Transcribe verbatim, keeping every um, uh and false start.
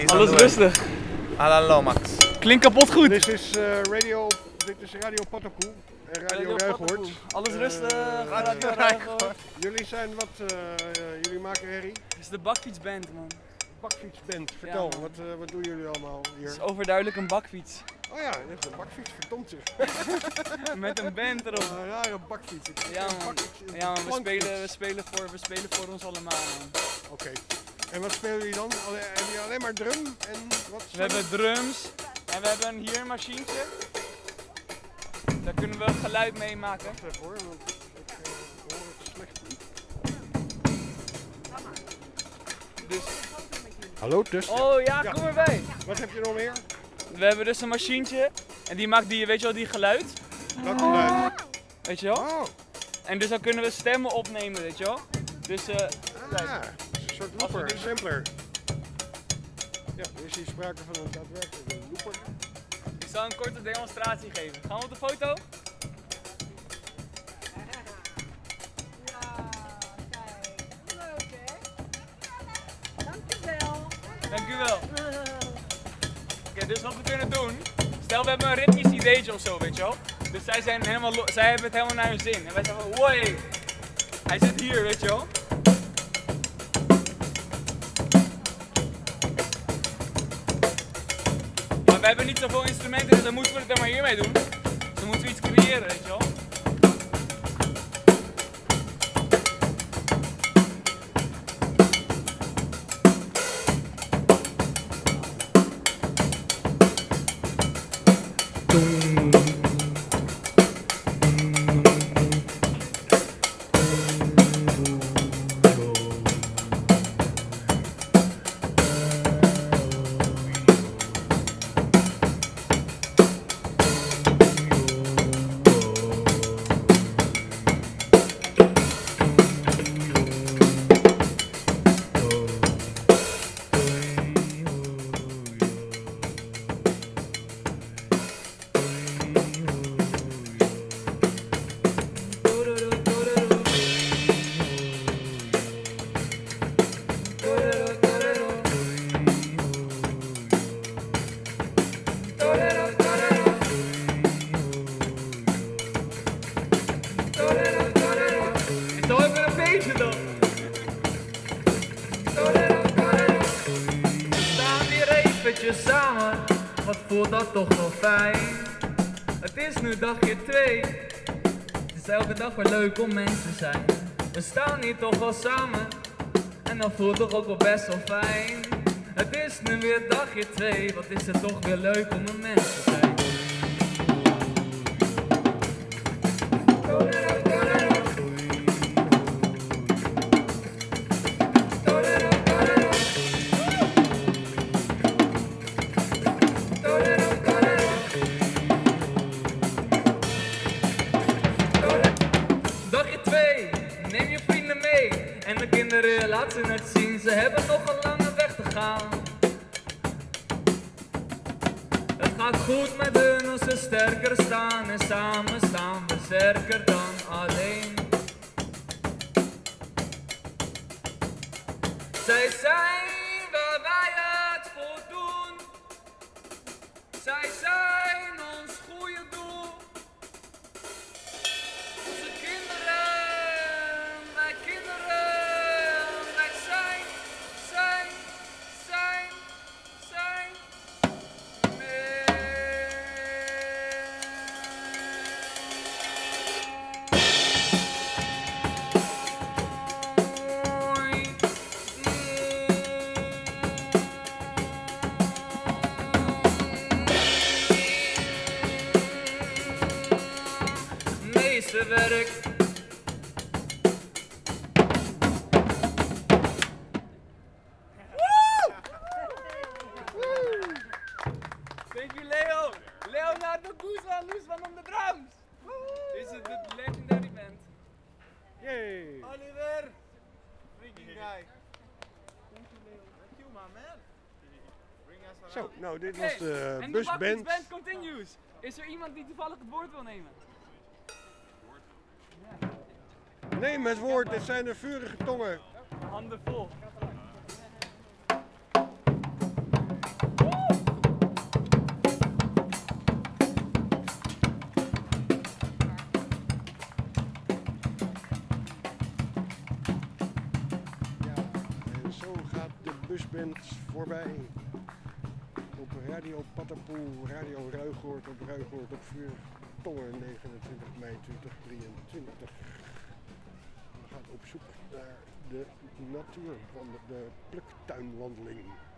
Alles rustig. Alan Lomax. Klinkt kapot goed. Dit is uh, radio, dit is Radio Patakoe en Radio Ruigoord. Alles rustig. Uh, Radio Ruigoord. Jullie zijn wat, uh, uh, jullie maken herrie? Het is de bakfietsband, man. Bakfietsband, vertel, ja, wat, uh, wat doen jullie allemaal hier? Het is overduidelijk een bakfiets. Oh ja, dit is een bakfiets, verdomd zeg. Met een band erop. Een rare bakfiets. Ja man, ja, man we, spelen, we, spelen voor, we spelen voor ons allemaal, man. Oké. Okay. En wat spelen jullie dan? Allee, hebben jullie alleen maar drum en wat? We hebben drums en we hebben hier een machientje. Daar kunnen we geluid mee maken. Wacht even hoor, want ik uh, hoor het slecht. Dus... Hallo, dus. Oh ja, kom erbij. Wat heb je nog meer? We hebben dus een machientje en die maakt die, weet je wel, die geluid. Dat geluid? Weet je wel? Oh. En dus dan kunnen we stemmen opnemen, weet je wel. Dus uh, ah, een soort looper, een sampler. Ja, er is hier sprake van een daadwerkelijke looper. Ik zal een korte demonstratie geven. Gaan we op de foto? Ja, kijk. Leuk hè? Dankjewel. Dankjewel. Oké, okay, dus wat we kunnen doen. Stel we hebben een ritmisch ideetje of zo, weet je wel. Dus zij, zijn helemaal zij hebben het helemaal naar hun zin. En wij zeggen van, woi, hij zit hier, weet je wel. Maar we hebben niet zoveel instrumenten, dus dan moeten we het er maar hiermee doen. Dus dan moeten we iets creëren, weet je wel. Samen, wat voelt dat toch wel fijn. Het is nu dagje twee. Het is elke dag weer leuk om mensen te zijn. We staan hier toch wel samen. En dat voelt toch ook wel best wel fijn. Het is nu weer dagje twee. Wat is het toch weer leuk om een mens te zijn. En de kinderen laten het zien, ze hebben nog een lange weg te gaan. Het gaat goed met hun als ze sterker staan. En samen staan we sterker dan alleen. Zij zijn waar wij het voor doen. Zij zijn ons goede doel. Onze kinderen. Werk. Thank you, Leo. Leonardo Guzman, Guzman on the drums. This is the legendary band. Yay. Oliver, freaking guy. Thank you, Leo. Thank you, my man. Bring us around. Zo, nou dit Okay. was de En busband. de band continues. Is er iemand die toevallig het woord wil nemen? Neem het woord, dit zijn de vurige tongen. Handen vol. busband voorbij. Op Radio Pattenpoel, Radio Ruigoord, op Ruigoord op vuur. Tongen negenentwintig mei tweeduizend drieëntwintig. We gaan op zoek naar de natuur van de pluktuinwandeling.